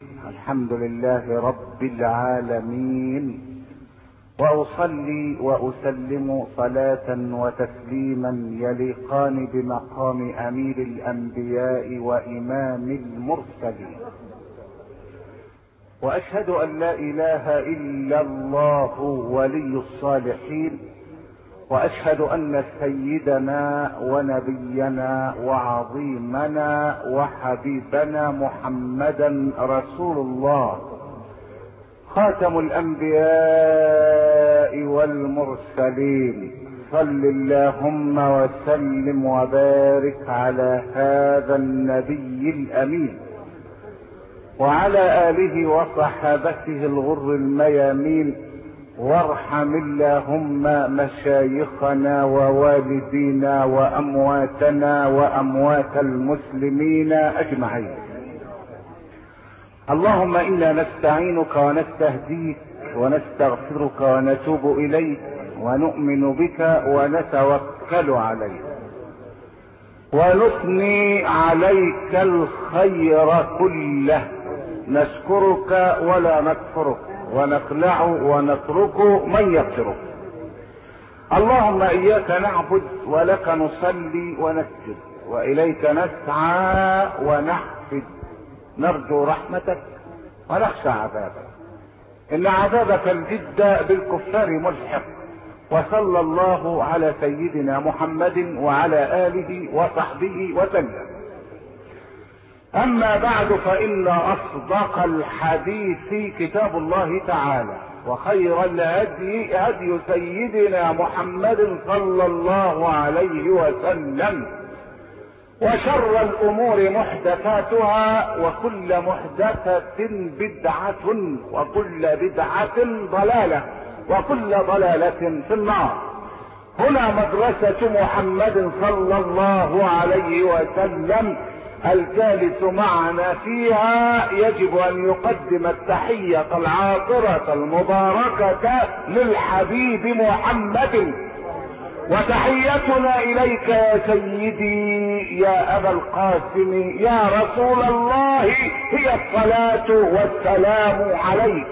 الحمد لله رب العالمين، وأصلي وأسلم صلاة وتسليما يليقان بمقام أمير الأنبياء وإمام المرسلين، وأشهد أن لا إله إلا الله ولي الصالحين، وأشهد أن سيدنا ونبينا وعظيمنا وحبيبنا محمدا رسول الله، خاتم الأنبياء والمرسلين. صل اللهم وسلم وبارك على هذا النبي الأمين وعلى آله وصحابته الغر الميامين، وارحم اللهم مشايخنا ووالدينا وأمواتنا وأموات المسلمين أجمعين. اللهم إنا نستعينك ونستهديك ونستغفرك ونتوب إليك ونؤمن بك ونتوكل عليك ونثني عليك الخير كله، نشكرك ولا نكفرك ونخلع ونترك من يكفرك. اللهم إياك نعبد ولك نصلي ونسجد وإليك نسعى ونحفد، نرجو رحمتك ونخشى عذابك، إن عذابك الجد بالكفار ملحق. وصلى الله على سيدنا محمد وعلى آله وصحبه وسلم. أما بعد، فإن أصدق الحديث كتاب الله تعالى، وخير الهدي هدي سيدنا محمد صلى الله عليه وسلم، وشر الأمور محدثاتها، وكل محدثة بدعة، وكل بدعة ضلالة، وكل ضلالة في النار. هنا مدرسة محمد صلى الله عليه وسلم، الجالس معنا فيها يجب أن يقدم التحية العاطرة المباركة للحبيب محمد. وتحيتنا إليك يا سيدي يا أبا القاسم يا رسول الله هي الصلاة والسلام عليك.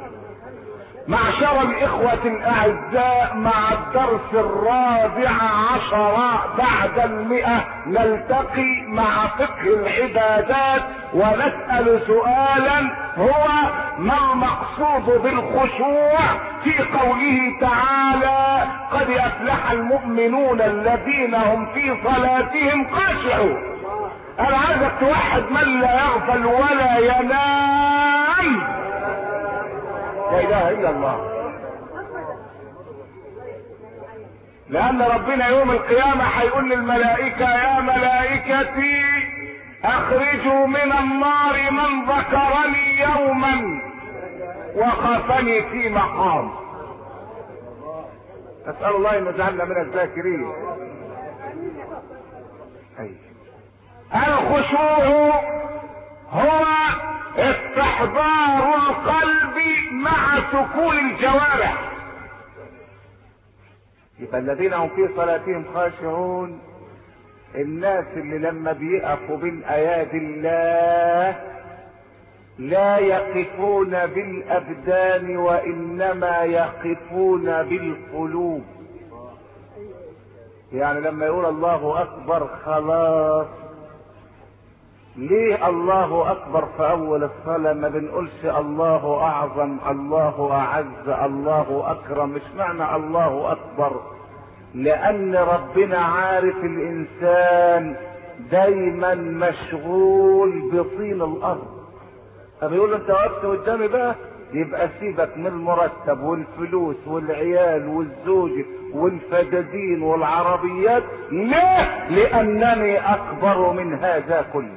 معشر الإخوة الأعزاء، مع الدرس 14 بعد 100 نلتقي مع فقه العبادات، ونسأل سؤالا هو: ما المقصود بالخشوع في قوله تعالى: قد أفلح المؤمنون الذين هم في صلاتهم خاشعون؟ أنا عايزك توحد من لا يغفل ولا ينام. لا اله الا الله. لان ربنا يوم القيامة هيقول للملائكة: يا ملائكتي اخرجوا من النار من ذكرني يوما وخافني في مقام. اسأل الله ان يجعلنا من الذاكرين. الخشوع هو استحضار القلب مع سكون الجوارح. يبقى الذين هم في صلاتهم خاشعون الناس اللي لما بيقفوا بين ايادي الله لا يقفون بالابدان وانما يقفون بالقلوب. يعني لما يقول الله اكبر خلاص. ليه الله اكبر في اول الصلاة ما بنقولش الله اعظم، الله اعز، الله اكرم؟ مش معنى الله اكبر لان ربنا عارف الانسان دايما مشغول بطين الارض، فبيقول انت وقفت قدامي بقى يبقى سيبك من المرتب والفلوس والعيال والزوج والفدادين والعربيات. ليه؟ لانني اكبر من هذا كله.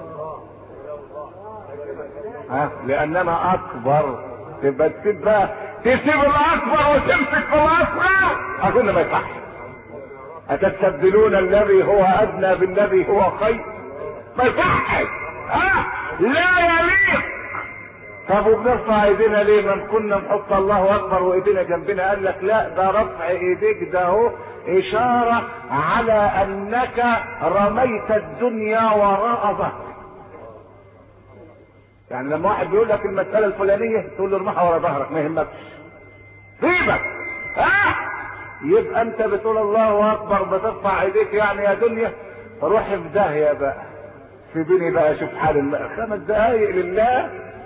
لاننا اكبر. تبقى تسيب الاكبر وتمسك في الاصغر، اظن ما يصح. اتستبدلون الذي هو ادنى بالذي هو خير؟ ما يصحش. لا يليق. طب وبنرفع ايدينا ليه؟ ما كنا نحط الله اكبر وايدينا جنبنا. قال لك لا، ده رفع ايديك ده هو اشارة على انك رميت الدنيا وراء ظهرك. يعني لما واحد بيقول لك المسألة الفلانية تقول له ارمحها ورا ظهرك ما يهمكش، سيبك. يبقى انت بتقول الله اكبر بترفع ايديك يعني يا دنيا روح في داهية بقى، سيبيني بقى اشوف حال 5 دقايق لله.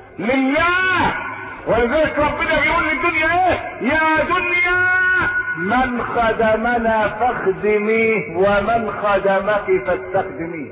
ولذلك ربنا بيقول للدنيا ايه؟ يا دنيا من خدمنا فاخدميه ومن خدمك فاستخدميه.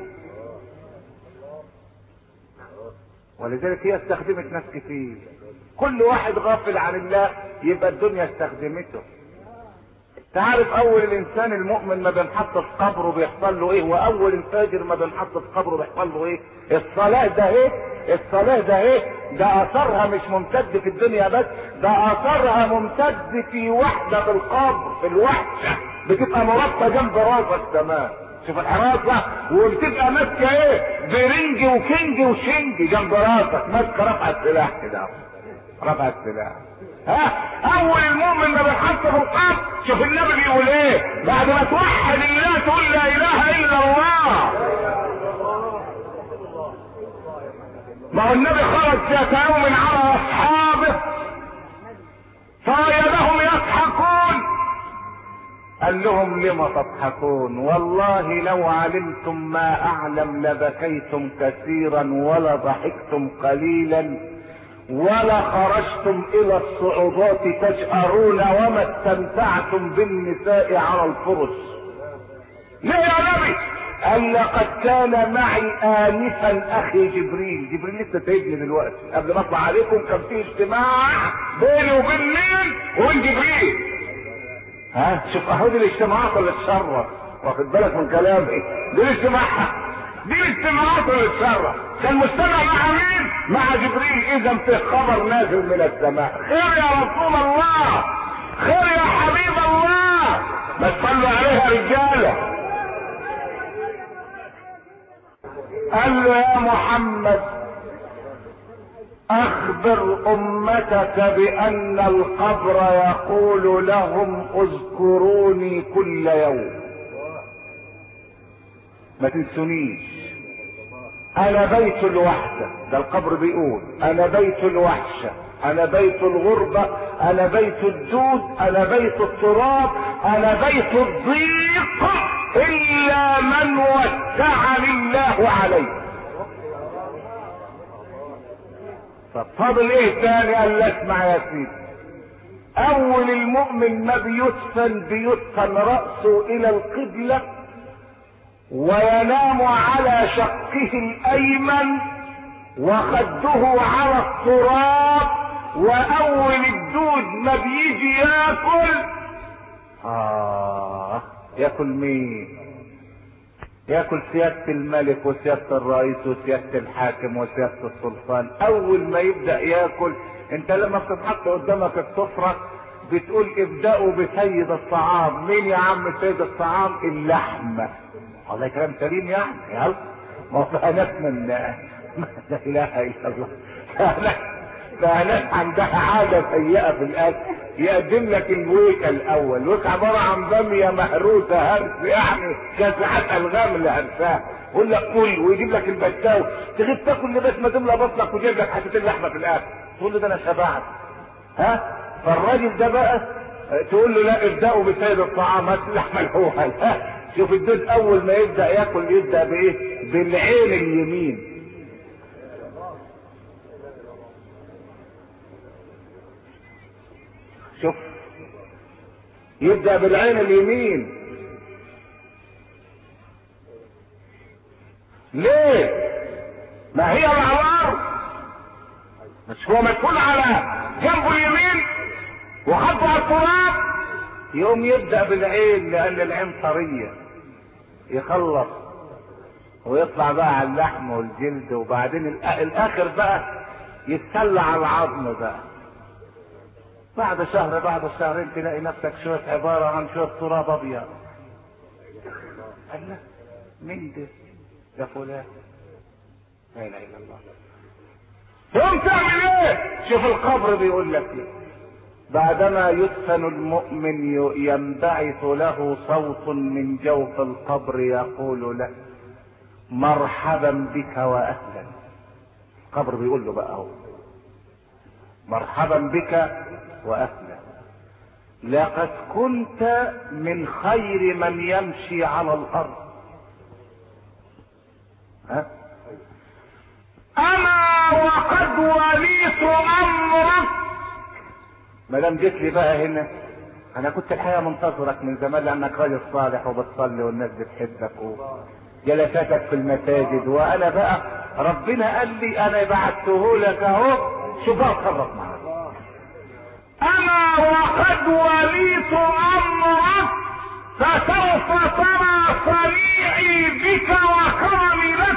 ولذلك هي استخدمت ناس كتير. كل واحد غافل عن الله يبقى الدنيا استخدمته. تعرف اول الانسان المؤمن ما بينحط في قبره بيحصل له ايه، واول الفاجر ما بينحط في قبره بيحصل له ايه؟ الصلاة ده ايه؟ ده اثرها مش ممتد في الدنيا بس، ده اثرها ممتد في وحدة القبر، في الوحشة بتبقى مربطة جنب راسك كمان. شوف الحراسة، وبتبقى ماسكة ايه؟ برنج وكنج وشنج جنب راسك، ماسكة رفع السلاح كده، رفع السلاح. اول المؤمن ما بينحط في القبر، شوف النبي بيقول ايه بعد ما توحد الله تقول لا اله الا الله. ما هو النبي خرج ذات يوم على اصحابه فوجدهم يضحكون، قال لهم لم تضحكون؟ والله لو علمتم ما اعلم لبكيتم كثيرا ولا ضحكتم قليلا ولا خرجتم الى الصعوبات تجأرون وما استمتعتم بالنساء على الفرش. ليه يا نبي؟ قال لقد كان معي آنفا اخي جبريل لسه سايبني دلوقتي قبل ما اطلع عليكم، كان في اجتماع بيني وبين مين؟ وبين جبريل. شوف اهو دي الاجتماعات اللي تشرف، واخد بالك من كلامي؟ دي الاجتماعات اللي تشرف. كان مجتمع مع مين؟ مع جبريل. اذا في خبر نازل من السماء، خير يا رسول الله، خير يا حبيب الله، ما تصلوا عليها رجاله. قال له يا محمد اخبر امتك بان القبر يقول لهم اذكروني كل يوم، ما تنسونيش، انا بيت الوحدة. ده القبر بيقول انا بيت الوحشة، انا بيت الغربة، انا بيت الدود، انا بيت التراب، انا بيت الضيق الا من وسعني الله عليه. ففضل ايه تاني؟ قال له اسمع يا سيدي، اول المؤمن ما بيدفن رأسه الى القبلة وينام على شقه الايمن وخده على التراب، واول الدود ما بيجي ياكل مين؟ ياكل سيادة الملك وسيادة الرئيس وسيادة الحاكم وسيادة السلطان. اول ما يبدأ ياكل، انت لما بتتحط قدامك السفرة بتقول ابدأوا بسيد الطعام. مين يا عم سيد الطعام؟ اللحمة. والله كلام سليم يعني. يلا ما فيها ناس من لا اله الا الله، فناس عندها عادة سيئة في الاكل، يقدم لك الويكة الاول، الويكة عبارة عن بامية مهروسة هرس، يعني كاسحات الغام اللي هرساها، يقول لك كل ويجيب لك البتاوي، تغيب تاكل لبس ما تملى بطنك ويجيب لك حتة اللحمة في الاكل، تقول له ده انا شبعت. فالراجل ده بقى تقول له لا ابدأوا بسيد الطعام، هات اللحمة الاول. شوف الدود اول ما يبدأ ياكل يبدأ بايه؟ بالعين اليمين. شوف يبدأ بالعين اليمين. ليه؟ ما هي العوار، مش هو مسؤول على جنبه اليمين وخطه على التراب، يقوم يبدأ بالعين لان العين طرية، يخلص ويطلع بقى على اللحم والجلد، وبعدين الاخر بقى يتسلى على العظم بقى. بعد شهر بعد شهرين تلاقي نفسك شوية عبارة عن شوية تراب ابيض. الله، مين ده؟ ده فلان. لا اله الا الله. تقوم تعمل ايه؟ شوف القبر بيقول لك ايه. بعدما يدفن المؤمن ينبعث له صوت من جوف القبر يقول له مرحبا بك واهلا. القبر بيقول له بقى اهو مرحبا بك واهلا، لقد كنت من خير من يمشي على الارض. ها؟ انا وقد وليت امرك. ما دام جيت لي بقى هنا، انا كنت الحقيقه منتظرك من زمان لانك راجل صالح وبتصلي والناس بتحبك وجلساتك في المساجد، وانا بقى ربنا قال لي انا بعته لك اهو، شوف بقى اتخرج معاك. انا وقد وليت امرك فسوف ترى صنيعي بك وكرمي لك.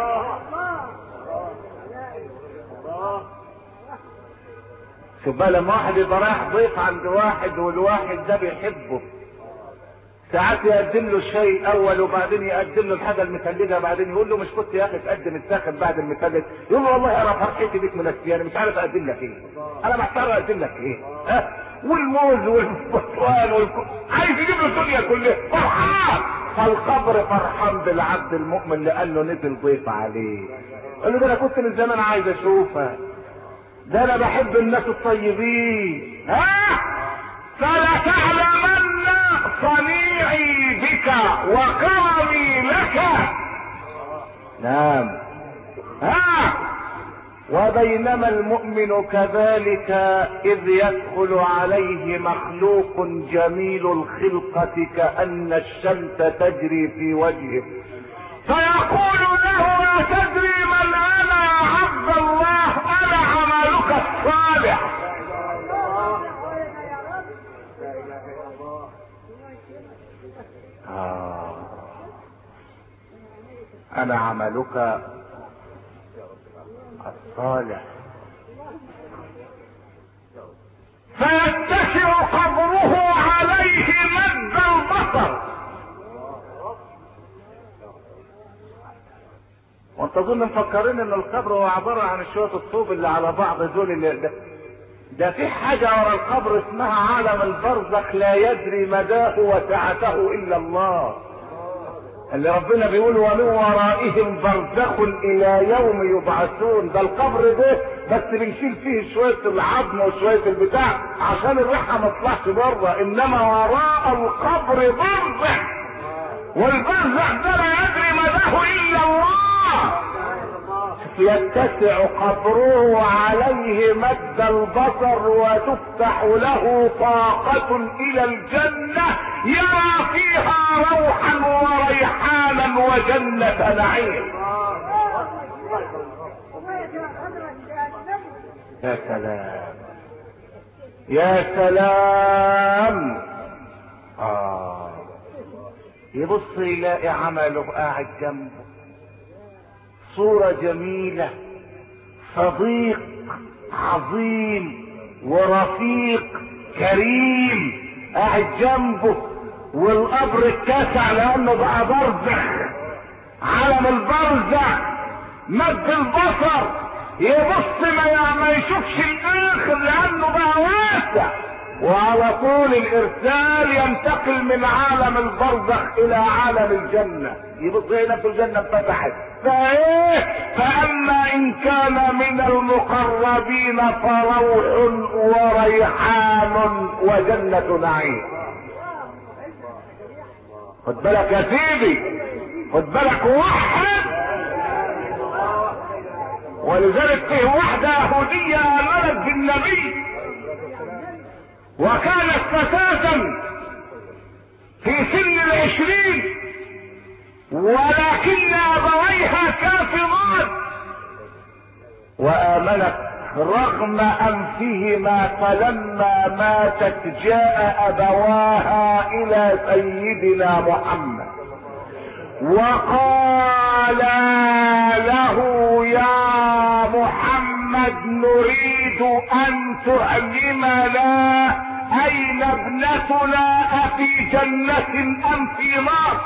شوف بقى لما واحد يبقى رايح ضيف عند واحد والواحد ده بيحبه، ساعات يقدم له الشاي الاول وبعدين يقدم له الحاجه المثلجه، بعدين يقول له مش كنت يا اخي تقدم الساخن بعد المثلج؟ يقول له والله انا فرحتي بيك منسيه، انا مش عارف اقدم لك ايه، انا محتار اقدم لك ايه. ها؟ والموز والبرتقال عايز يجيب له الدنيا كلها، فرحان. فالقبر فرحان بالعبد المؤمن لانه نزل ضيف عليه. قال له ده انا كنت من زمان عايز اشوفك، ده انا بحب الناس الطيبين. ها؟ فلتعلمن صنيعي بك وكرمي لك. نعم. ها؟ وبينما المؤمن كذلك اذ يدخل عليه مخلوق جميل الخلقة كأن الشمس تجري في وجهه فيقول له لا تدري من انا يا عبد الله، انا عملك الصالح. انا عملك الصالح. فيتسع قبره عليه مد البصر. وانت اظن مفكرين ان القبر هو عبارة عن شوية الطوب اللي على بعض دول اللي ده في حاجة ورا القبر اسمها عالم البرزخ لا يدري مداه وسعته الا الله، اللي ربنا بيقول ومن ورائهم برزخ الى يوم يبعثون. ده القبر ده بس بنشيل فيه شوية العظم وشوية البتاع عشان الريحة ما تطلعش بره، انما وراء القبر برزخ، والبرزخ ده لا يدري مداه الا الله. يتسع قبره عليه مد البصر وتفتح له طاقة الى الجنة يرى فيها روحا وريحانا وجنة نعيم. يا سلام يا سلام. يبص يلاقي عمله قاعد جنبه، صورة جميلة، صديق عظيم ورفيق كريم قاعد جنبه، والقبر اتسع لانه بقى برزخ، عالم البرزخ مد البصر، يبص ما يشوفش الاخر لانه بقى واسع، وعلى طول الارسال ينتقل من عالم البرزخ الى عالم الجنة. يبص هنا في الجنة فتحت فايه، فاما ان كان من المقربين فروح وريحان وجنة نعيم. خد بالك يا سيدي، خد بالك وحد. ولذلك فيه واحدة يهودية امنت بالنبي وكانت فتاة في سن 20 ولكن ابويها كافرات، وامنت رغم انفهما، فلما ماتت جاء ابواها الى سيدنا محمد وقال له يا محمد نريد ان تعلمنا اين ابنتنا، افي جنة ام في نار؟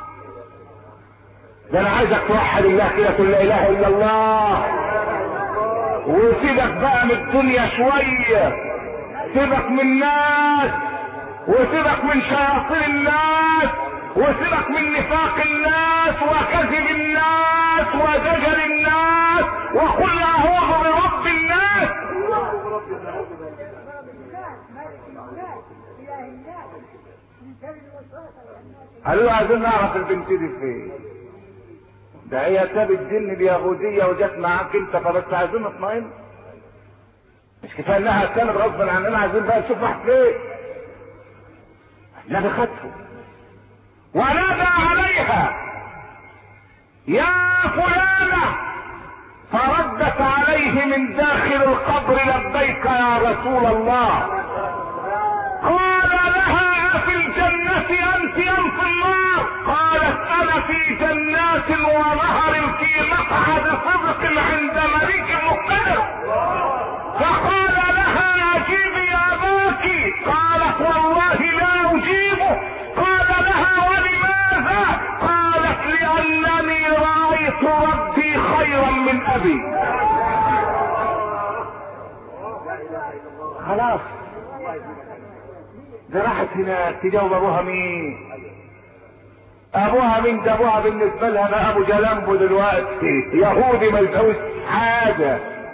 ده انا عايزك توحد الله كده، تقول لا اله الا الله، وسيبك بقى من الدنيا شوية، سيبك من الناس وسيبك من شياطين الناس وسيبك من نفاق الناس وكذب الناس ودجل الناس، وقل اعوذ برب الناس. قالوا عايزين نعرف البنت دي فين. ده هي سابت الجن اليهودية وجت معاك انت، فبس عايزين نطمئن. مش كفايه انها كانت غصبا عننا، عايزين بقى نشوف واحد فين. النبي خدته ونادى عليها يا فلانة، فردت عليه من داخل القبر لبيك يا رسول الله. قال لها في الجنة انت ام في النار؟ قالت انا في جنات ونهر في مقعد صدق عند مليك مقتدر. فقال لها اجيبي اباك، قالت والله لا اجيبه. قال لها ولماذا؟ قالت لانني رايت ربي خيرا من ابي. خلاص ده راحت هناك تجاوب ابوها مين؟ ابوها مين؟ ده ابوها بالنسبه لها بقى ابو جلامبو دلوقتي، يهودي ما يسويش حاجه.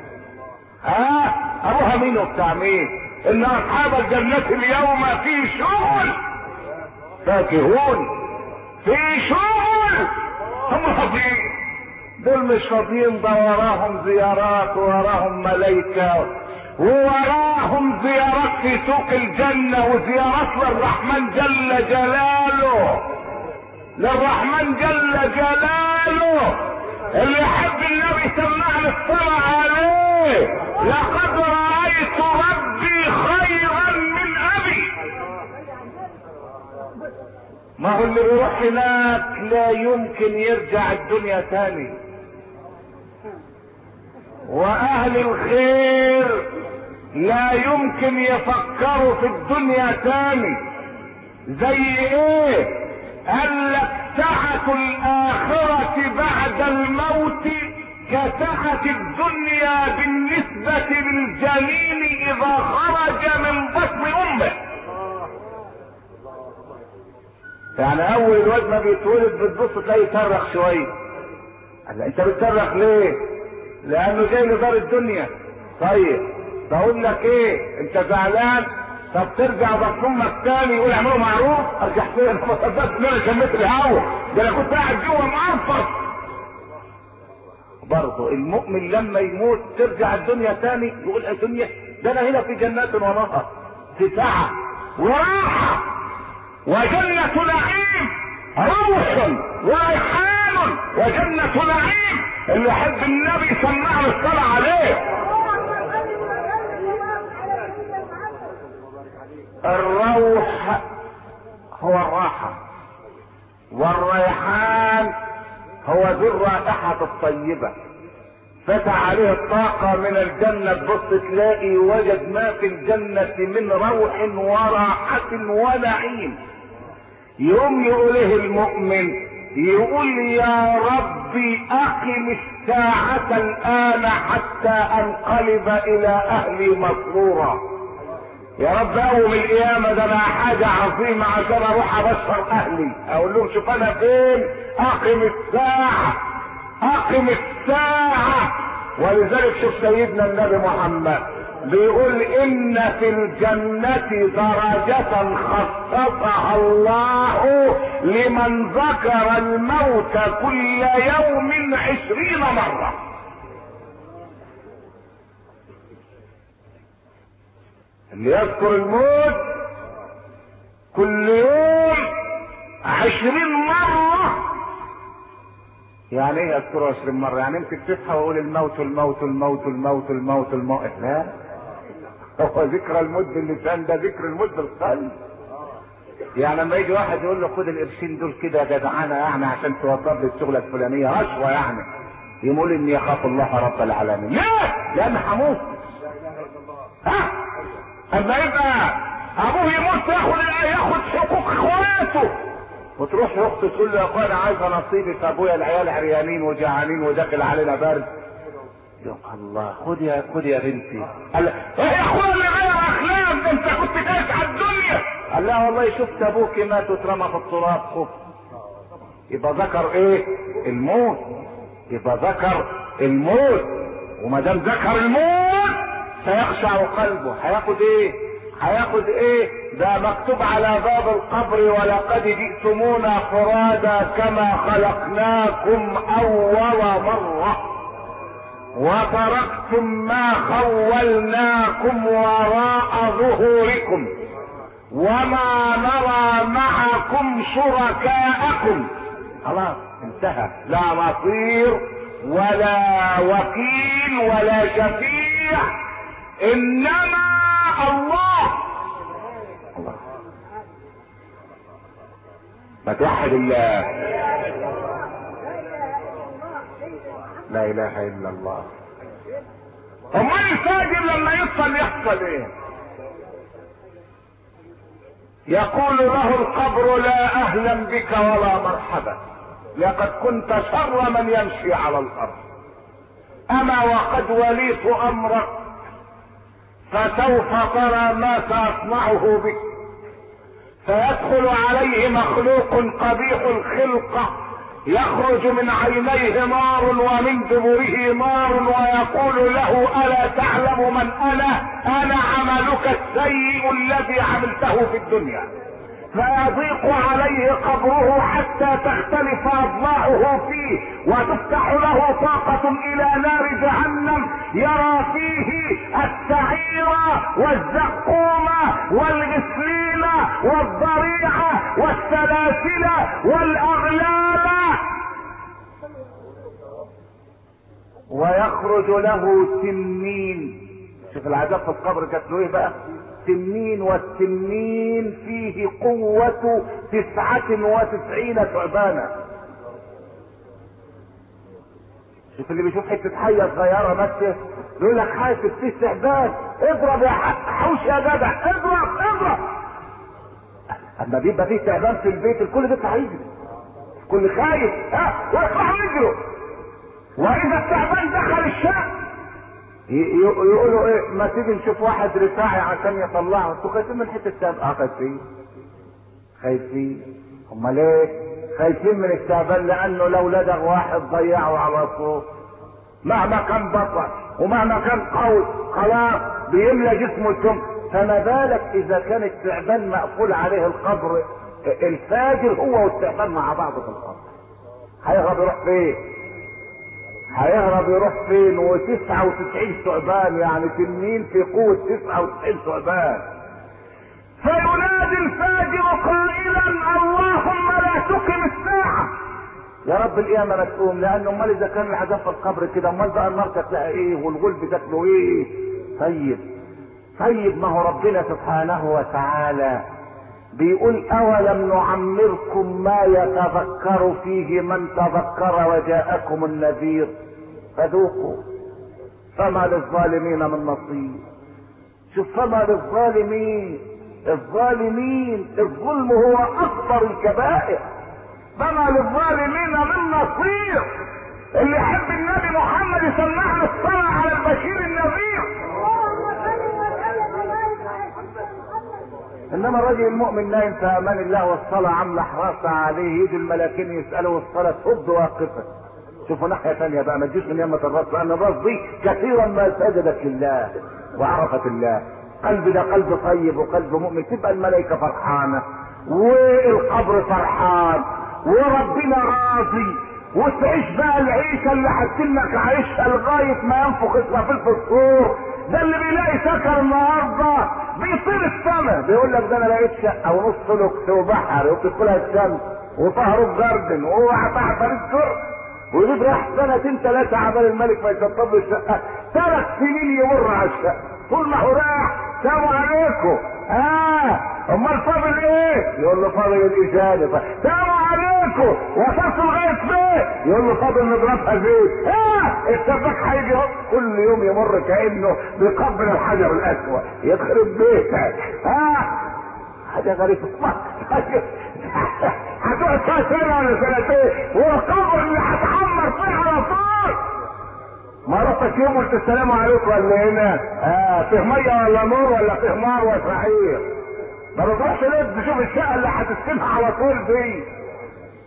ابوها مين وبتاع مين؟ ان اصحاب الجنة اليوم في شغل فاكهون، في شغل. هم فاضيين؟ دول مش فاضيين، ده وراهم زيارات ووراهم ملايكة ووراهم زيارات في سوق الجنة وزيارات للرحمن جل جلاله، للرحمن جل جلاله. اللي يحب النبي سمعنا الصلاة عليه، لقد رأيت ربي خيرا من ابي. ما هو اللي بيروح هناك لا يمكن يرجع الدنيا تاني، واهل الخير لا يمكن يفكروا في الدنيا تاني. زي ايه؟ قال لك سعة الآخرة بعد الموت كسعة الدنيا بالنسبة للجنين إذا خرج من بطن أمه. يعني أول الواد ما بيتولد بتبص تلاقيه يصرخ شوية. قال انت بتصرخ ليه؟ لأنه جاي لدار الدنيا. طيب بقول لك ايه، انت زعلان؟ طب ترجع بطن امك تاني يقول اعملوا معروف. ارجع فين؟ انا ما صدقت ان انا شميت الهوا، ده انا كنت قاعد جوه معرفص. برضه المؤمن لما يموت ترجع الدنيا تاني يقول الدنيا ده انا هنا في جنات ونهر، في سعة وراحة وجنة نعيم، روح وريحان وجنة نعيم. اللي يحب النبي سمعنا الصلاة عليه. الروح هو الراحة، والريحان هو ذو الرائحة الطيبة. فتح عليه الطاقة من الجنة، تبص تلاقي وجد ما في الجنة من روح وراحة ونعيم. يوم يقوله المؤمن، يقول يا ربي اقم الساعة الان حتى انقلب الى اهلي مسرورا. يا رب اول القيامة ده انا حاجة عظيمة عشان اروح ابشر اهلي، اقول لهم شوف انا فين، اقم الساعة اقم الساعة. ولذلك شوف سيدنا النبي محمد بيقول ان في الجنة درجة خصصها الله لمن ذكر الموت كل يوم 20 مرة. اللي يذكر الموت كل يوم 20 مرة. يعني ايه اذكره 20 مرة؟ يعني امسك تصحى واقول الموت الموت الموت الموت الموت الموت. لا، هو ذكر الموت باللسان، ده ذكر الموت بالقلب. يعني لما يجي واحد يقول له خد القرشين دول كده يا جدعانه يعني عشان توفر لي الشغله الفلانيه رشوه، يعني يقول اني يخاف الله رب العالمين. لا، لان هموت. اما يبقى ابوه يموت ياخد حقوق اخواته، وتروح اخته تقول له يا اخويا انا عايزه نصيبي في ابويا، العيال عريانين وجعانين وداخل علينا برد. يا الله، خد يا بنتي. قال ايه يا اخويا اللي غير اخلاق ده، انت كنت جايز على الدنيا. قال لا والله شفت ابوكي مات واترمى في التراب، خفت. يبقى ذكر ايه؟ الموت. يبقى ذكر الموت، وما دام ذكر الموت سيخشع قلبه. هياخد ايه؟ هياخد ايه؟ ده مكتوب على باب القبر: ولقد جئتمونا فرادا كما خلقناكم اول مرة وتركتم ما خولناكم وراء ظهوركم وما نرى معكم شركاءكم. خلاص انتهى، لا نصير ولا وكيل ولا شفيع، انما الله. ما توحد الله، لا اله الا الله. امال الفاجر لما يصل يحصل ايه؟ يقول له القبر: لا اهلا بك ولا مرحبا، لقد كنت شر من يمشي على الارض، اما وقد وليت امرك فسوف ترى ما ساصنعه بك. فيدخل عليه مخلوق قبيح الخلقة يخرج من عينيه نار ومن دبره نار، ويقول له: الا تعلم من انا عملك السيء الذي عملته في الدنيا. فيضيق عليه قبره حتى تختلف اضلاعه فيه، وتفتح له طاقة الى نار جهنم يرى فيه السعير والزقوم والغسلين والضريعة والسلاسل والاغلال. ويخرج له تنين. شوف العذاب في القبر كانت له ايه بقى؟ تنين، والتنين فيه قوة 99 ثعبانا. شوف اللي بيشوف حتة حية صغيرة بس يقول لك حاسب فيه تعبان، اضرب يا حوش يا جدع، اضرب. اما بيبقى فيه تعبان في البيت الكل بيطلع يجري، الكل خايف ويطلع يجروا. واذا التعبان دخل الشقة يقولوا ايه؟ ما تيجي نشوف واحد رفاعي عشان يطلعه. انتوا خايفين من حته التعبان؟ خايفين. امال ايه؟ خايفين من التعبان لانه لو لدغ واحد ضيعه على طول. مهما كان بطل ومهما كان قوي خلاص بيملى جسمه سم. فما بالك اذا كان التعبان مقفول عليه القبر؟ الفاجر هو والتعبان مع بعض في القبر، هيهرب يروح فين؟ يروح فين؟ و99 ثعبان، يعني تنين في قوة 99 ثعبان. فينادي الفاجر قائلا: اللهم لا تقم الساعة. يا رب القيامة ما تقوم، لأنه امال إذا كان العذاب في القبر كده، امال بقى النار تلاقي إيه والغلب تاكله إيه؟ طيب ما هو ربنا سبحانه وتعالى بيقول: اولم نعمركم ما يتذكر فيه من تذكر وجاءكم النذير فذوقوا فما للظالمين من نصير. شوف، فما للظالمين، الظلم هو اكبر الكبائر. فما للظالمين من نصير. اللي يحب النبي محمد يسمع له الصلاة على البشير النذير. انما الرجل المؤمن نايم في امان الله والصلاة عاملة حراسة عليه، يجي الملاكين يسألوا والصلاة تفض واقفة. شوفوا ناحية ثانية بقى، ما تجيش من يمة الراس، لان الراس دي كثيرا ما سجدت لله وعرفت الله. قلب ده قلب طيب وقلب مؤمن، تبقى الملائكة فرحانة والقبر فرحان وربنا راضي، وتعيش بقى العيشة اللي هتسلك عايشها لغاية ما ينفخ اسرافيل في الصور. ده اللي بيلاقي سكر النهارده بيطير السما، بيقول لك ده انا لقيت شقه ونص لوكس وبحر وبتدخلها الشمس وطهر جاردن وهو تحت السر، ويجيب راح 2-3 عبال الملك ما يشطب له الشقه. 3 سنين يمر على الشقه، طول ما هو راح سلام عليكم. امال فاضل ايه؟ يقول له فاضل الاجابه. سلام عليكم، وصلت لغايه فين؟ يقول له فاضل نضربها زيت. السباك هيجي كل يوم يمر كانه بيقبل الحجر الاسود. يخرب بيتك. حاجه غريبه. هتقعد فيها سنه ولا سنتين، والقبر اللي هتحمر فيه على طول. مرتك يوم قلت السلام عليكم ولا هنا؟ فيه ميه ولا نور ولا فيه نار وسعير؟ ما بتروحش ليه تشوف الشقه اللي هتسكنها على طول دي؟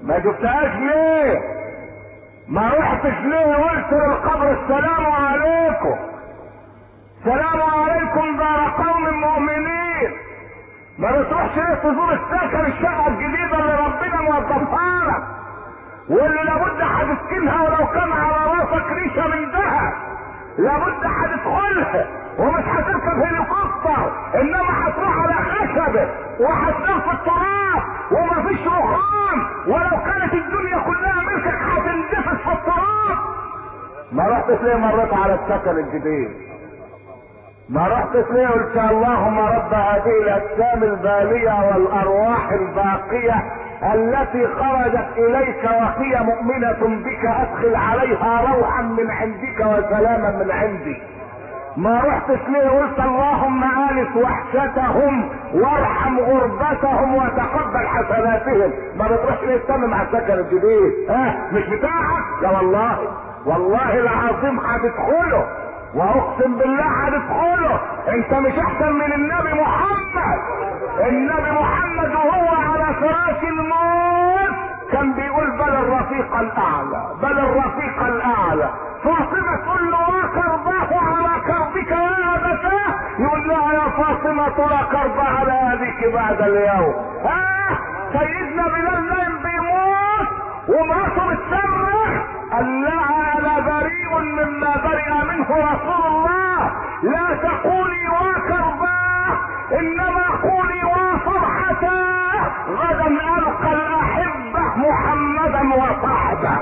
ما جبتهاش ليه؟ ما رحتش ليه قلت للقبر السلام عليكم، سلام عليكم دار قوم مؤمنين؟ ما بتروحش ليه تزور السكن الشقه الجديده اللي ربنا موظفها لك واللي لابد هتسكنها ولو كان على راسك ريشه من ذهب، لابد هتدخلها ومش هتركب هليكوبتر انما هتروح على خشبه وهتنام في التراب ومفيش رخام، ولو كانت الدنيا كلها ملكك هتندفس في التراب. ما رحتش ليه مريت على السكن الجديد؟ ما رحتش ليه قلت اللهم رب هذه الاجسام الباليه والارواح الباقيه التي خرجت اليك وهي مؤمنه بك ادخل عليها روحا من عندك وسلاما من عندي؟ ما رحتش ليه قلت اللهم آنس وحشتهم وارحم غربتهم وتقبل حسناتهم؟ ما بتروحش ليه تتمم على السكن الجديد؟ مش بتاعك؟ لا والله، والله العظيم هتدخله واقسم بالله هتدخله. انت مش احسن من النبي محمد. النبي محمد وهو على فراش الموت كان بيقول بل الرفيق الاعلى، بل الرفيق الاعلى. فاطمة تقول له وكرباه على كربك يا ابتاه، يقول لها يا فاطمة لا كرب على ابيك بعد اليوم. سيدنا بلال نايم بيموت ومراته بتصرخ، قال لها انا بريء مما برئ منه رسول الله، لا تقولي وكرباه انما قولي وفرحتاه، غدا القى الاحبه محمدا وصحبه.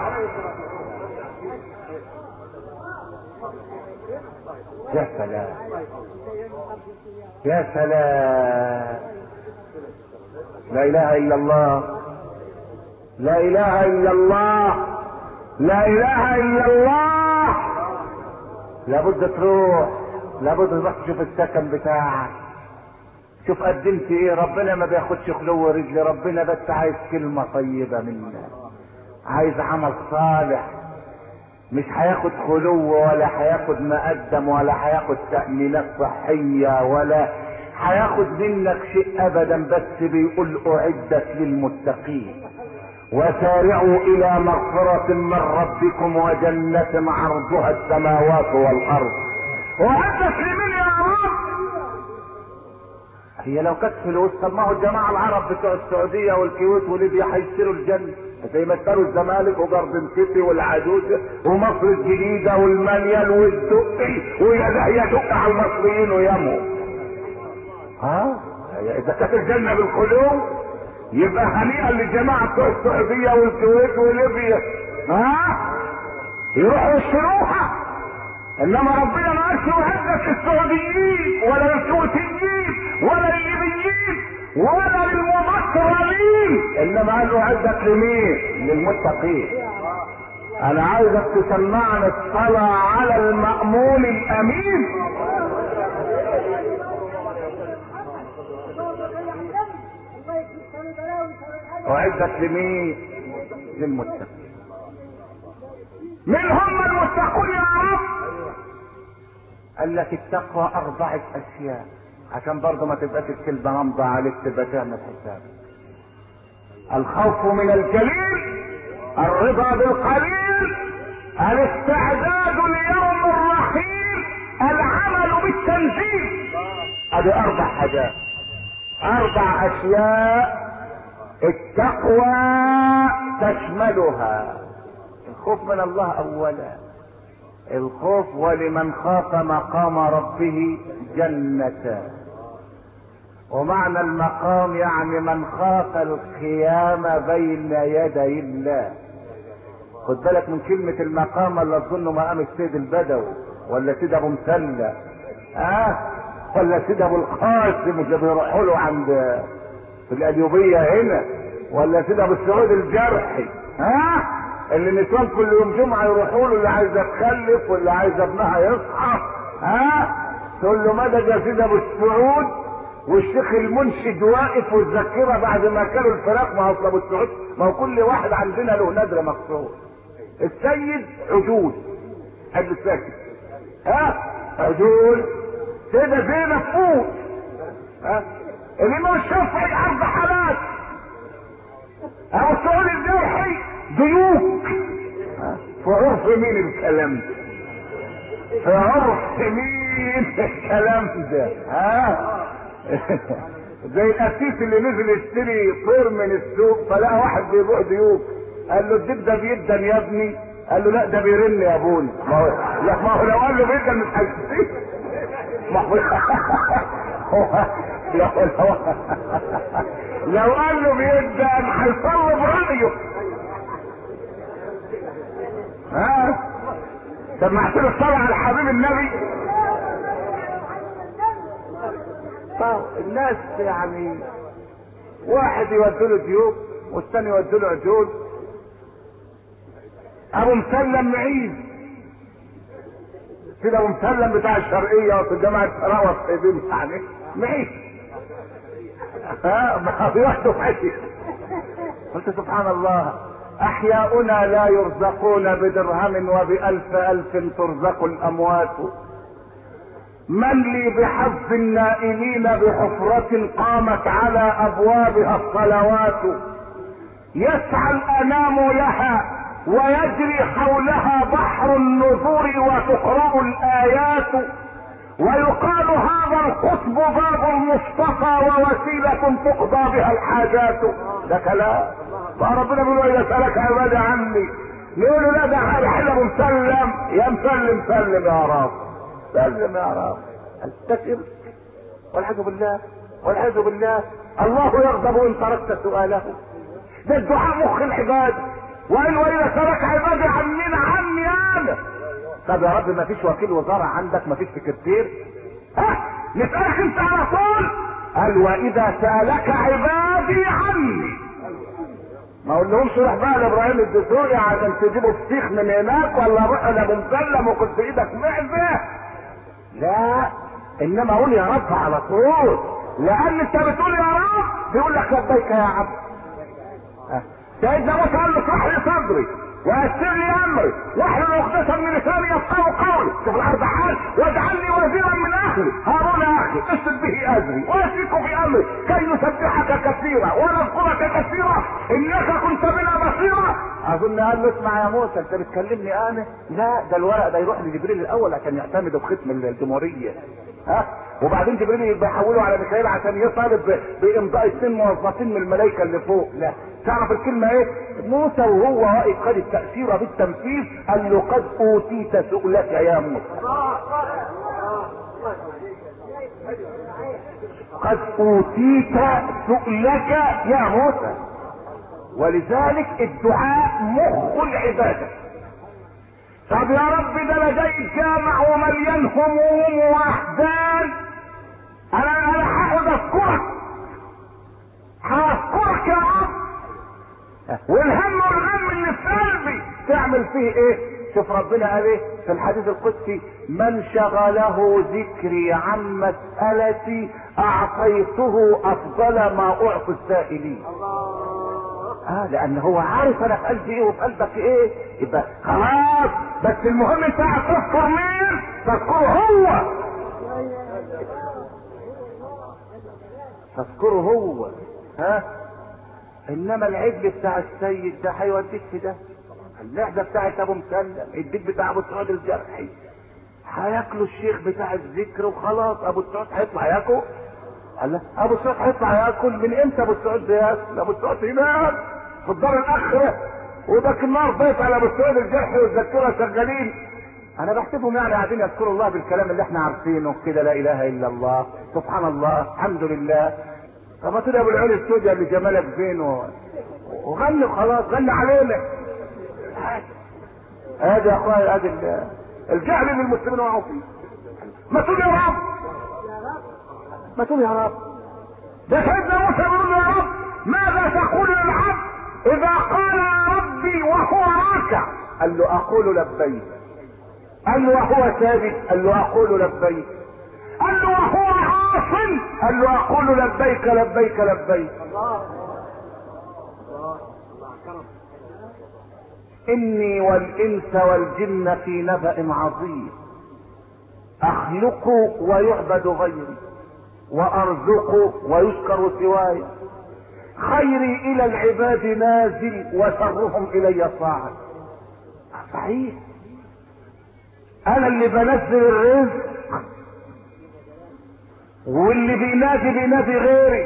يا سلام يا سلام، لا اله الا الله، لا اله الا الله، لا اله الا الله. لابد تروح، لابد تروح تشوف السكن بتاعك، شوف قدمت ايه. ربنا ما بياخدش خلو رجل، ربنا بس عايز كلمة طيبة منك، عايز عمل صالح. مش هياخد خلو ولا هياخد مقدم ولا هياخد تأمينات صحية ولا هياخد منك شيء ابدا، بس بيقول اعدت للمتقين وسارعوا الى مغفرة من ربكم وجنة عرضها السماوات والارض. اعدت لمين يا رب؟ هي لو كانت فلوس طب ما هو الجماعة العرب بتوع السعودية والكويت وليبيا هيشتروا الجنة زي ما اشتروا الزمالك وجاردن سيتي والعجوز ومصر الجديدة والمنيل والدقي ويدق على المصريين ويموا. اذا كانت الجنة بالقلوب يبقى هنيئا للجماعة بتوع السعودية والكويت وليبيا يروحوا يشتروها. انما ربنا ما قالش وهدك السعوديين ولا الكويتيين ولا الليبيين ولا للمبطرين، انما قال له عدك لمين؟ للمتقين. انا عايزك تسمعنا الصلاة على المأمون الامين. وعدك لمين؟ للمتقين. من هم المتقون يا رب؟ قال لك التقوى 4 اشياء عشان برضه ما تبقاش الكلمة نمضة عليك تبقى تعمل حساب. الخوف من الجليل، الرضا بالقليل، الاستعداد ليوم الرحيل، العمل بالتنفيذ. ادي 4 حاجات، 4 اشياء التقوى تشملها. الخوف من الله اولا، الخوف ولمن خاف مقام ربه جنتان. ومعنى المقام يعني من خاف القيام بين يدي الله. خد بالك من كلمة المقام، اللي تظنه مقام السيد البدوي ولا سيد ابو مسلة ولا سيد ابو القاسم اللي بيروحوا له عند في القليوبية هنا، ولا سيد ابو السعود الجرحي اللي النسوان كل يوم جمعة يروحوا له، اللي عايزة تخلف واللي عايزة ابنها يصحى تقول له مدد يا سيد ابو السعود. والشيخ المنشد واقف والذاكره بعد ما كانوا الفراق. ما هو ابو السعود، ما هو كل واحد عندنا له نادره مقصود. السيد عجول قبل ساكت عجول، سيدة زينب فوق، الامام الشافعي 4 حالات، ابو سعود الجرحي ديوك. في عرف مين الكلام ده؟ في عرف مين الكلام ده؟ زي القسيس اللي نزل يشتري طير من السوق فلقى واحد بيبيع ديوك، قال له الديب ده بيدن يا ابني، قال له لا ده بيرن يا ابوي. ما هو لو قال له بيدن مش هيشتري. ما هو لو قال له بيدن هيصلب رأيه. سمعت له الصلاة على حبيب النبي. طب الناس يعني واحد يودي له ديوب والثاني يودي له عجول. ابو مسلم معيد كده، ابو مسلم بتاع الشرقيه في جامعه سراوه السيدين يعني معيد. ما بياخدوا حاجه. قلت سبحان الله، احياؤنا لا يرزقون بدرهم وبألف ألف ترزق الاموات. من لي بحظ النائلين بحفرة قامت على ابوابها الصلوات. يسعى الانام لها ويجري حولها بحر النذور وتقرأ الايات. ويقال هذا القطب باب المصطفى ووسيلة تقضى بها الحاجات. ده كلام فربنا بيقول اذا سألك عبادي عني، يقولوا لا ده حلو مسلم. يا مسلم سلم يا رب، سلم يا رب. استكبر والعياذ بالله والعياذ بالله. الله يغضب ان تركت سؤاله. ده الدعاء مخ العباد. واذا سألك عبادي عننا عني انا. طب يا رب ما فيش وكيل وزارة عندك؟ ما فيش سكرتير؟ نسألك انت على طول. قال واذا سألك عبادي عني. ما اقولهمش روح بقى لابراهيم الدسوقي عشان تجيبوا فسيخ من هناك، ولا روح لابو مسلم وكنت في ايدك معزه. لا، انما اقول يا رب على طول، لان انت بتقول يا رب بيقول لك لبيك يا عبد. سيدنا موسى قال له اشرح لي صدري ويسر لي امري واحلل عقدة من لساني يفقهوا قولي. شوف الارض حال. واجعلني وزيرا من اهلي هارون اخي اشد به ازري واشركه في امري كي نسبحك كثيرا ونذكرك كثيرا انك كنت بنا بصيرا. اظن قال له اسمع يا موسى انت بتكلمني انا؟ لا، ده الورق ده يروح لجبريل الاول عشان يعتمدوا بختم الجمهوريه. وبعدين جبريل يبقى يحوله على ميكائيل عشان يطالب بامضاء 2 موظفين من الملائكه اللي فوق. لا، تعرف الكلمه ايه؟ موسى وهو واقف خد التأثير بالتنفيذ قال له قد اوتيت سؤلك يا موسى. قد اوتيت سؤلك يا موسى. ولذلك الدعاء مخ العباده. طب يا رب ده انا جاي الجامع ومليان هموم واحزان، انا هاخد اذكرك يا رب، والهم والغم اللي في قلبي تعمل فيه ايه؟ شوف ربنا قال ايه في الحديث القدسي؟ من شغله ذكري عن مسألتي اعطيته افضل ما اعطي السائلين. لان هو عارف انا في قلبي ايه وفي قلبك ايه. يبقى خلاص، بس المهم انت هتذكر مين؟ تذكره هو، تذكره هو. انما العجل بتاع السيد ده هيوديك في ده. اللحظه بتاعت ابو مسلم، الديك بتاع ابو سعود الجرحي هياكلوا الشيخ بتاع الذكر وخلاص. ابو سعود هيطلع ياكل؟ الله، ابو سعود هيطلع ياكل من امتى؟ ابو سعود بياكل؟ ابو سعود هناك في الدار الاخره، وده النار ضيف على ابو سعود الجرحي والذكوره شغالين. انا بحسبهم يعني قاعدين يذكروا الله بالكلام اللي احنا عارفينه كده، لا اله الا الله سبحان الله الحمد لله. طب ما تقول ابو العلي السوداء اللي جمالك زين وغني وخلاص، غني علينا. ادي يا اخويا ادي الجهل اللي المسلمين وقعوا فيه. ما تقول يا رب، ما تقول يا رب. ده سيدنا موسى بيقول يا رب ماذا تقول للعبد اذا قال يا ربي وهو راكع؟ قال له اقول لبيك. قال له وهو ساجد؟ قال له اقول لبيك. قال له وهو عاصم؟ قال له اقول لبيك لبيك لبيك. اني والانس والجن في نبأ عظيم، اخلق ويعبد غيري وارزق ويشكر سواي، خيري الى العباد نازل وشرهم الي صاعد. صحيح، انا اللي بنزل الرزق، واللي بينادي غيري.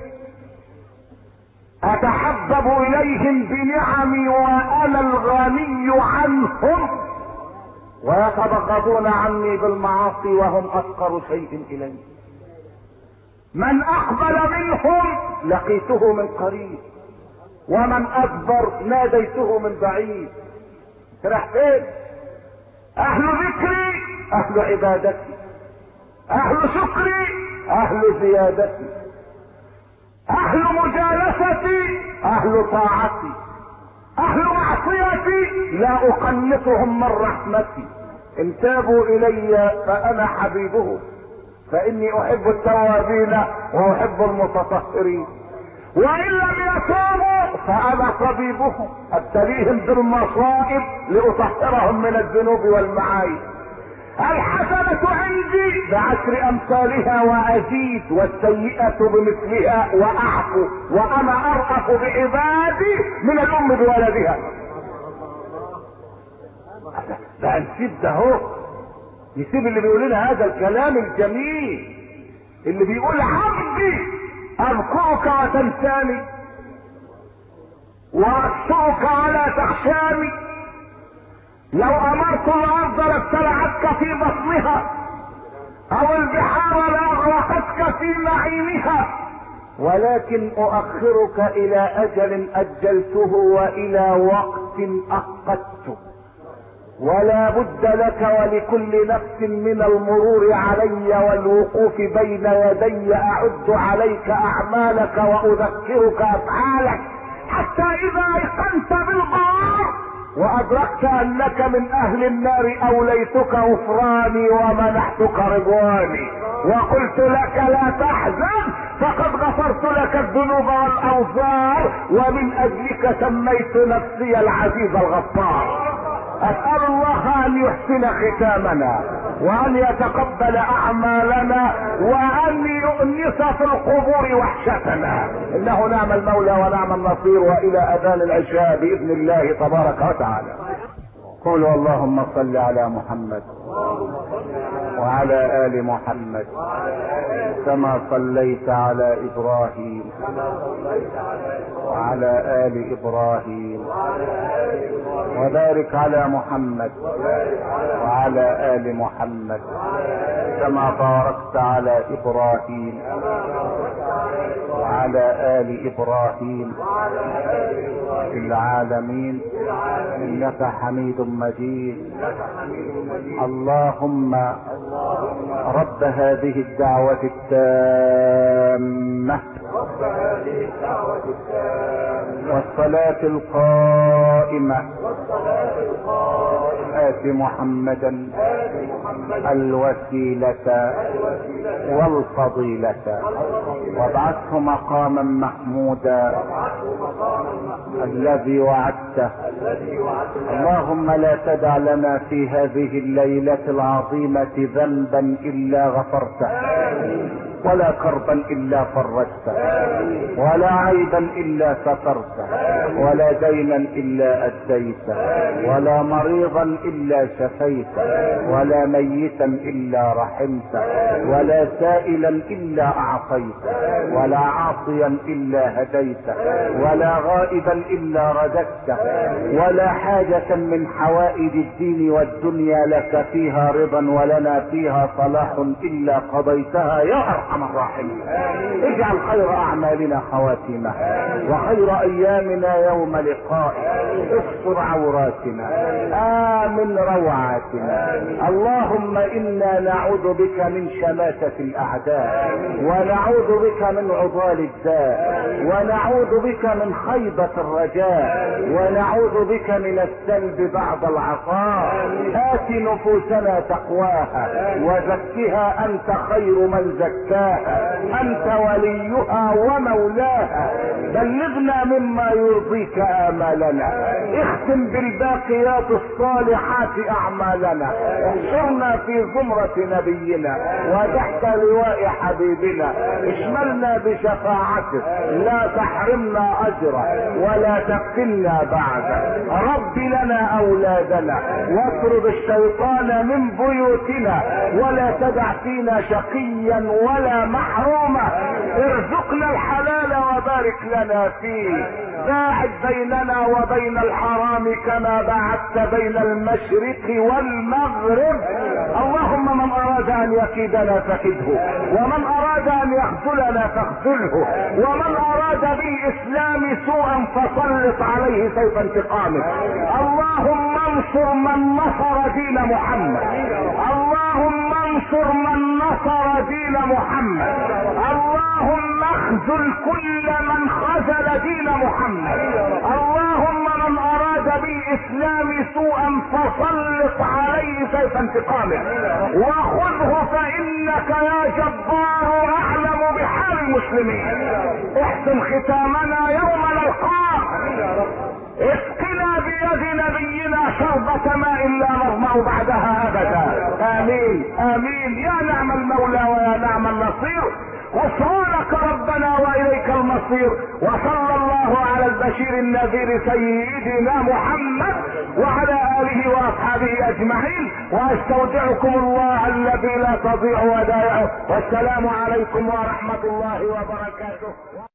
اتحبب اليهم بنعمي وانا الغني عنهم، ويتبغضون عني بالمعاصي وهم افقر شيء الي. من اقبل منهم لقيته من قريب، ومن ادبر ناديته من بعيد. راح فين؟ اهل ذكري اهل عبادتي، اهل شكري اهل زيادتي، اهل مجالستي اهل طاعتي، اهل معصيتي لا اقنطهم من رحمتي. ان تابوا الي فانا حبيبهم، فاني احب التوابين واحب المتطهرين. وان لم يتوبوا فانا طبيبهم، ابتليهم بالمصائب لاطهرهم من الذنوب والمعايب. الحسنة عندي بعشر امثالها وازيد، والسيئة بمثلها واعفو، وانا ارأف بعبادي من الام بولدها. ده نسيب ده هو، يسيب اللي بيقول لنا هذا الكلام الجميل، اللي بيقول عبدي اذكرك وتنساني واخشوك ولا تخشاني، لو امرت الارض لابتلعتك في بطنها، او البحار لاغرقتك في نعيمها، ولكن اؤخرك الى اجل اجلته والى وقت اقدته، ولا بد لك ولكل نفس من المرور علي والوقوف بين يدي. اعد عليك اعمالك واذكرك افعالك، حتى اذا ايقنت بالقرار وادركت انك من اهل النار اوليتك غفراني ومنحتك رضواني، وقلت لك لا تحزن فقد غفرت لك الذنوب والاوزار، ومن اجلك سميت نفسي العزيز الغفار. اسأل الله ان يحسن ختامنا، وان يتقبل اعمالنا، وان يؤنس في القبور وحشتنا، انه نعم المولى ونعم النصير. والى اذان العشاء باذن الله تبارك وتعالى. قولوا اللهم صل على محمد وعلى ال محمد كما صليت على ابراهيم وعلى ال ابراهيم، وبارك على محمد وعلى ال محمد كما باركت على ابراهيم وعلى ال ابراهيم في العالمين انك حميد مجيد. اللهم رب هذه الدعوة التامة والصلاة القائمة آت محمدا الوسيلة والفضيلة وابعثه مقاما محمودا الذي وعدته. اللهم لا تدع لنا في هذه الليلة العظيمة ذنبا إلا غفرته، ولا كربا الا فرجته، ولا عيبا الا سترته، ولا دينا الا اديته، ولا مريضا الا شفيته، ولا ميتا الا رحمته، ولا سائلا الا اعطيته، ولا عاصيا الا هديته، ولا غائبا الا رددته، ولا حاجة من حوائج الدين والدنيا لك فيها رضا ولنا فيها صلاح الا قضيتها يا ارحم الراحمين. اجعل خير اعمالنا خواتيمها، وخير ايامنا يوم لقائك. استر عوراتنا، امن روعاتنا. اللهم انا نعوذ بك من شماتة الاعداء، ونعوذ بك من عضال الداء، ونعوذ بك من خيبة الرجاء، ونعوذ بك من السلب بعد العطاء. آت نفوسنا تقواها وزكها انت خير من زكاها، انت وليها ومولاها. بلغنا مما يرضيك امالنا، اختم بالباقيات الصالحات اعمالنا، احشرنا في زمرة نبينا وتحت لواء حبيبنا، اشملنا بشفاعته، لا تحرمنا اجره ولا تفتنا بعده. رب لنا اولادنا واطرد الشيطان من بيوتنا، ولا تدع فينا شقيا ولا محروما، ارزقنا الحلال وبارك لنا فيه، باعد بيننا وبين الحرام كما باعدت بين المشرق والمغرب. اللهم من اراد ان يكيدنا فكده، ومن اراد ان يخذلنا فاخذله، ومن اراد بالاسلام سوءا فسلط عليه سيف انتقامه. اللهم انصر من نصر دين محمد، اللهم انصر من نصر دين محمد، اللهم اخذل كل من خذل دين محمد. اللهم من اراد بالاسلام سوءا فسلط عليه سيف انتقامه، وخذه فانك يا جبار اعلم بحال المسلمين. احسن ختامنا يوم نلقاك، اسقنا بيد نبينا شربة ماء لا نظمأ بعدها ابدا. امين امين. يا نعم المولى ويا نعم النصير، غفرانك ربنا واليك المصير. وصلى الله على البشير النذير سيدنا محمد وعلى اله واصحابه اجمعين، واستودعكم الله الذي لا تضيع ودائعه، والسلام عليكم ورحمة الله وبركاته.